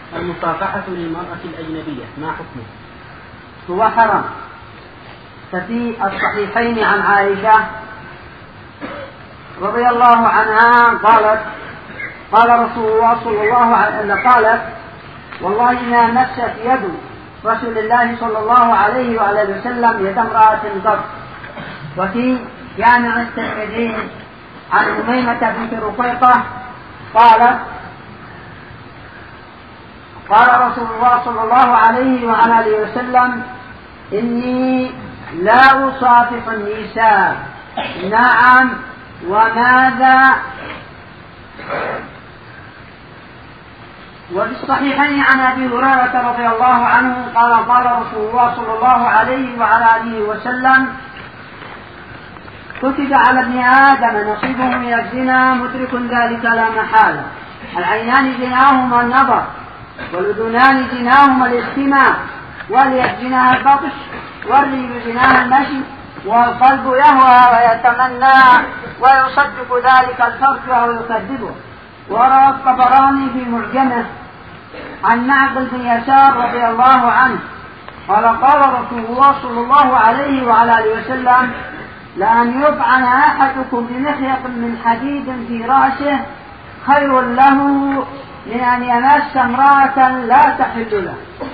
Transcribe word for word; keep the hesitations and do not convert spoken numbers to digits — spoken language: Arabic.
المصافحة للمرأة الأجنبية ما حكمه؟ هو حرام. ففي الصحيحين عن عائشة رضي الله عنها قالت قال رسول الله صلى الله عليه وسلم قالت والله ما مست يد رسول الله صلى الله عليه وعلى وسلم يد امرأة قط. وفي جامع الترمذي عن أميمة بنت رقيقة قالت قال رسول الله صلى الله عليه وعلى وسلم إني لا أصافح النساء. نعم وماذا؟ وفي الصحيحين عن أبي هريرة رضي الله عنه قال قال رسول الله صلى الله عليه وعلى آله وسلم كتب على ابن آدم نصيبه من الزنا مدرك ذلك لا محالة. العينان زناهما النظر والأذنان زناهما الاستماع واليد زناها البطش والرجل زناها المشي والقلب يهوى ويتمنى ويصدق ذلك الفرج أو يكذبه. وروى الطبراني في معجمه عن معقل بن يسار رضي الله عنه قال قال رسول الله صلى الله عليه وعلى آله وسلم لأن يطعن أحدكم بمخيط من حديد في رأسه خير له من أن يمس امرأة لا تحل له.